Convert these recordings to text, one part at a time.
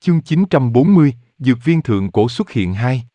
Chương 940, Dược viên thượng cổ xuất hiện 2.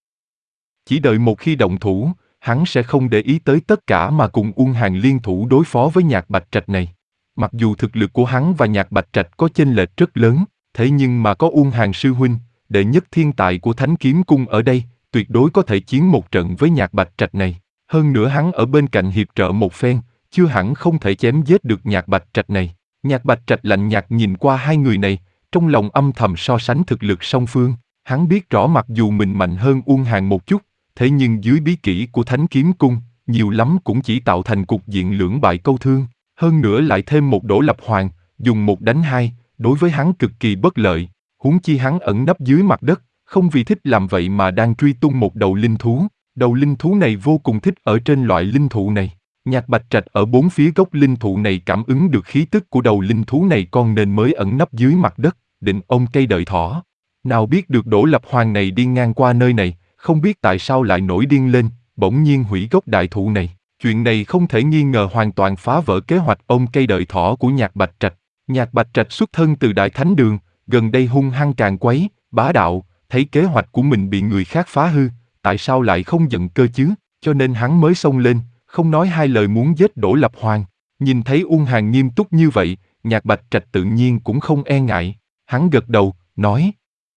Chỉ đợi một khi động thủ, hắn sẽ không để ý tới tất cả mà cùng Uông Hàn liên thủ đối phó với Nhạc Bạch Trạch này. Mặc dù thực lực của hắn và Nhạc Bạch Trạch có chênh lệch rất lớn, thế nhưng mà có Uông Hàn sư huynh, đệ nhất thiên tài của Thánh Kiếm Cung ở đây, tuyệt đối có thể chiến một trận với Nhạc Bạch Trạch này. Hơn nữa hắn ở bên cạnh hiệp trợ một phen, chưa hẳn không thể chém giết được Nhạc Bạch Trạch này. Nhạc Bạch Trạch lạnh nhạt nhìn qua hai người này, trong lòng âm thầm so sánh thực lực song phương. Hắn biết rõ mặc dù mình mạnh hơn Uông Hàn một chút, thế nhưng dưới bí kỹ của Thánh Kiếm Cung, nhiều lắm cũng chỉ tạo thành cục diện lưỡng bại câu thương. Hơn nữa lại thêm một Đỗ Lập Hoàng, dùng một đánh hai, đối với hắn cực kỳ bất lợi. Huống chi hắn ẩn nấp dưới mặt đất, không vì thích làm vậy mà đang truy tung một đầu linh thú. Đầu linh thú này vô cùng thích ở trên loại linh thụ này. Nhạc Bạch Trạch ở bốn phía gốc linh thụ này cảm ứng được khí tức của đầu linh thú này con nên mới ẩn nấp dưới mặt đất, định ôm cây đợi thỏ. Nào biết được Đỗ Lập Hoàng này đi ngang qua nơi này, không biết tại sao lại nổi điên lên, bỗng nhiên hủy gốc đại thụ này. Chuyện này không thể nghi ngờ hoàn toàn phá vỡ kế hoạch ôm cây đợi thỏ của Nhạc Bạch Trạch. Nhạc Bạch Trạch xuất thân từ Đại Thánh Đường, gần đây hung hăng càn quấy, bá đạo, thấy kế hoạch của mình bị người khác phá hư, tại sao lại không giận cơ chứ, cho nên hắn mới xông lên, không nói hai lời muốn giết Đỗ Lập Hoàng. Nhìn thấy Uông Hàn nghiêm túc như vậy, Nhạc Bạch Trạch tự nhiên cũng không e ngại, hắn gật đầu, nói: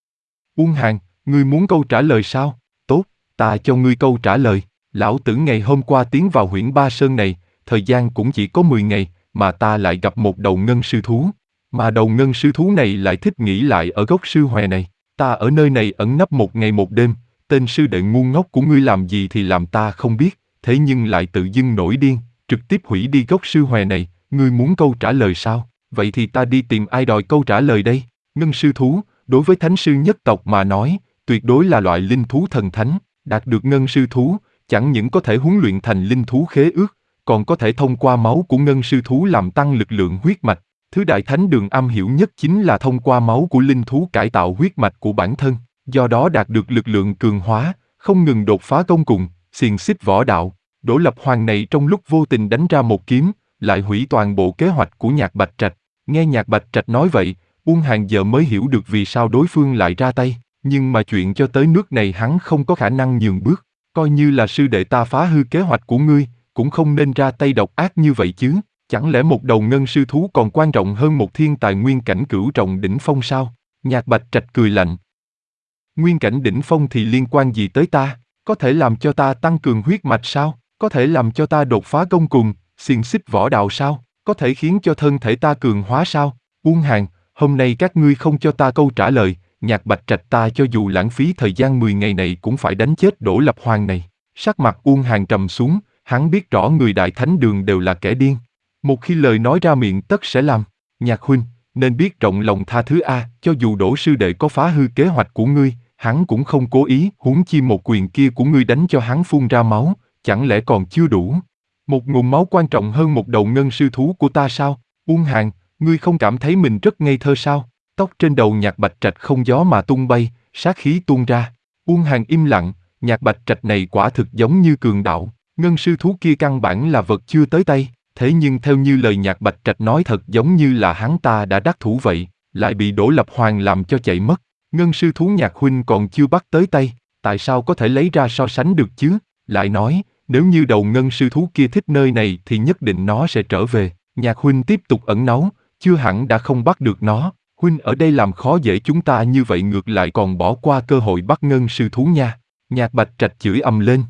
Uông Hàn, ngươi muốn câu trả lời sao? Tốt, ta cho ngươi câu trả lời. Lão tử ngày hôm qua tiến vào huyễn Ba Sơn này, thời gian cũng chỉ có 10 ngày, mà ta lại gặp một đầu ngân sư thú. Mà đầu ngân sư thú này lại thích nghỉ lại ở gốc sư hòe này. Ta ở nơi này ẩn nấp một ngày một đêm, tên sư đệ ngu ngốc của ngươi làm gì thì làm ta không biết, thế nhưng lại tự dưng nổi điên, trực tiếp hủy đi gốc sư hòe này, ngươi muốn câu trả lời sao? Vậy thì ta đi tìm ai đòi câu trả lời đây? Ngân sư thú, đối với thánh sư nhất tộc mà nói, tuyệt đối là loại linh thú thần thánh, đạt được ngân sư thú, chẳng những có thể huấn luyện thành linh thú khế ước, còn có thể thông qua máu của ngân sư thú làm tăng lực lượng huyết mạch. Thứ Đại Thánh Đường am hiểu nhất chính là thông qua máu của linh thú cải tạo huyết mạch của bản thân, do đó đạt được lực lượng cường hóa, không ngừng đột phá công cùng, xiềng xích võ đạo. Đỗ Lập Hoàng này trong lúc vô tình đánh ra một kiếm, lại hủy toàn bộ kế hoạch của Nhạc Bạch Trạch. Nghe Nhạc Bạch Trạch nói vậy, Uông Hàn giờ mới hiểu được vì sao đối phương lại ra tay, nhưng mà chuyện cho tới nước này hắn không có khả năng nhường bước. Coi như là sư đệ ta phá hư kế hoạch của ngươi, cũng không nên ra tay độc ác như vậy chứ. Chẳng lẽ một đầu ngân sư thú còn quan trọng hơn một thiên tài nguyên cảnh cửu trọng đỉnh phong sao? Nhạc Bạch Trạch cười lạnh. Nguyên cảnh đỉnh phong thì liên quan gì tới ta? Có thể làm cho ta tăng cường huyết mạch sao? Có thể làm cho ta đột phá công cùng, xiềng xích võ đạo sao? Có thể khiến cho thân thể ta cường hóa sao? Uông Hàn, hôm nay các ngươi không cho ta câu trả lời, Nhạc Bạch Trạch ta cho dù lãng phí thời gian 10 ngày này cũng phải đánh chết Đỗ Lập Hoàng này. Sắc mặt Uông Hàn trầm xuống, hắn biết rõ người Đại Thánh Đường đều là kẻ điên. Một khi lời nói ra miệng tất sẽ làm. Nhạc huynh, nên biết rộng lòng tha thứ a, cho dù Đỗ sư đệ có phá hư kế hoạch của ngươi, hắn cũng không cố ý, huống chi một quyền kia của ngươi đánh cho hắn phun ra máu, chẳng lẽ còn chưa đủ? Một nguồn máu quan trọng hơn một đầu ngân sư thú của ta sao? Uông Hàn, ngươi không cảm thấy mình rất ngây thơ sao? Tóc trên đầu Nhạc Bạch Trạch không gió mà tung bay, sát khí tuôn ra. Uông Hàn im lặng, Nhạc Bạch Trạch này quả thực giống như cường đạo, ngân sư thú kia căn bản là vật chưa tới tay. Thế nhưng theo như lời Nhạc Bạch Trạch nói thật giống như là hắn ta đã đắc thủ vậy, lại bị Đỗ Lập Hoàng làm cho chạy mất. Ngân sư thú Nhạc huynh còn chưa bắt tới tay, tại sao có thể lấy ra so sánh được chứ? Lại nói, nếu như đầu ngân sư thú kia thích nơi này thì nhất định nó sẽ trở về. Nhạc huynh tiếp tục ẩn náu, chưa hẳn đã không bắt được nó. Huynh ở đây làm khó dễ chúng ta như vậy ngược lại còn bỏ qua cơ hội bắt ngân sư thú nha. Nhạc Bạch Trạch chửi ầm lên.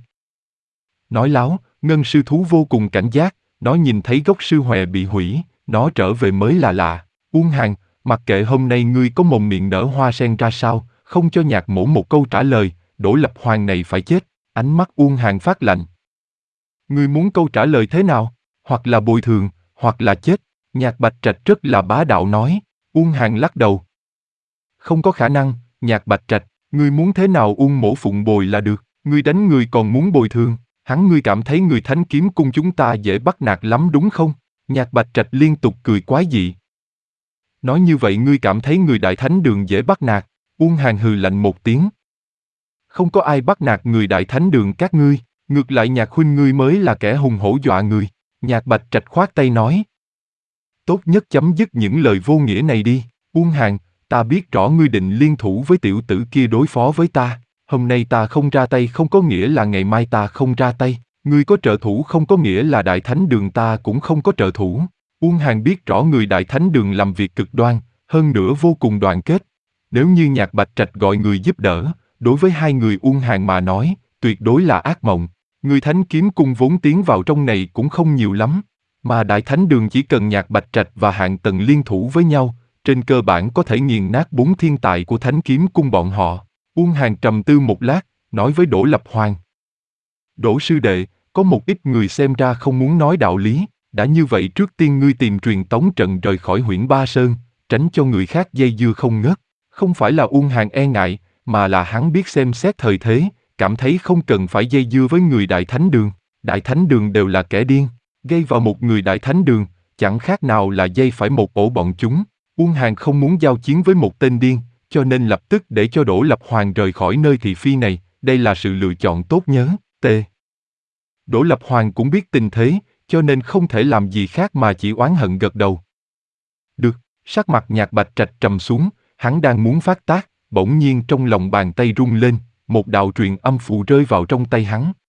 Nói láo, ngân sư thú vô cùng cảnh giác. Nó nhìn thấy gốc sư hòe bị hủy, nó trở về mới là lạ. Uông Hàn, mặc kệ hôm nay ngươi có mồm miệng nở hoa sen ra sao, không cho Nhạc mỗ một câu trả lời, Đỗ Lập Hoàng này phải chết. Ánh mắt Uông Hàn phát lạnh. Ngươi muốn câu trả lời thế nào? Hoặc là bồi thường, hoặc là chết. Nhạc Bạch Trạch rất là bá đạo nói. Uông Hàn lắc đầu. Không có khả năng, Nhạc Bạch Trạch, ngươi muốn thế nào Uông mỗ phụng bồi là được, ngươi đánh người còn muốn bồi thường. Ngươi cảm thấy người Thánh Kiếm Cung chúng ta dễ bắt nạt lắm đúng không? Nhạc Bạch Trạch liên tục cười quái dị. Nói như vậy ngươi cảm thấy người Đại Thánh Đường dễ bắt nạt? Uông Hàn hừ lạnh một tiếng. Không có ai bắt nạt người Đại Thánh Đường các ngươi, ngược lại Nhạc huynh ngươi mới là kẻ hùng hổ dọa người. Nhạc Bạch Trạch khoát tay nói. Tốt nhất chấm dứt những lời vô nghĩa này đi. Uông Hàn, ta biết rõ ngươi định liên thủ với tiểu tử kia đối phó với ta, hôm nay ta không ra tay không có nghĩa là ngày mai ta không ra tay, ngươi có trợ thủ không có nghĩa là Đại Thánh Đường ta cũng không có trợ thủ. Uông Hàn biết rõ người Đại Thánh Đường làm việc cực đoan, hơn nữa vô cùng đoàn kết. Nếu như Nhạc Bạch Trạch gọi người giúp đỡ, đối với hai người Uông Hàn mà nói, tuyệt đối là ác mộng. Người Thánh Kiếm Cung vốn tiến vào trong này cũng không nhiều lắm, mà Đại Thánh Đường chỉ cần Nhạc Bạch Trạch và Hạng Tần liên thủ với nhau, trên cơ bản có thể nghiền nát 4 thiên tài của Thánh Kiếm Cung bọn họ. Uông Hàn trầm tư một lát, nói với Đỗ Lập Hoàng. Đỗ sư đệ, có một ít người xem ra không muốn nói đạo lý, đã như vậy trước tiên ngươi tìm truyền tống trận rời khỏi Huyễn Ba Sơn, tránh cho người khác dây dưa không ngớt. Không phải là Uông Hàn e ngại, mà là hắn biết xem xét thời thế, cảm thấy không cần phải dây dưa với người Đại Thánh Đường. Đại Thánh Đường đều là kẻ điên, gây vào một người Đại Thánh Đường, chẳng khác nào là dây phải một ổ bọn chúng. Uông Hàn không muốn giao chiến với một tên điên, cho nên lập tức để cho Đỗ Lập Hoàng rời khỏi nơi thị phi này, đây là sự lựa chọn tốt nhớ. T. Đỗ Lập Hoàng cũng biết tình thế, cho nên không thể làm gì khác mà chỉ oán hận gật đầu. Được, sắc mặt Nhạc Bạch Trạch trầm xuống, hắn đang muốn phát tác, bỗng nhiên trong lòng bàn tay rung lên, một đạo truyền âm phù rơi vào trong tay hắn.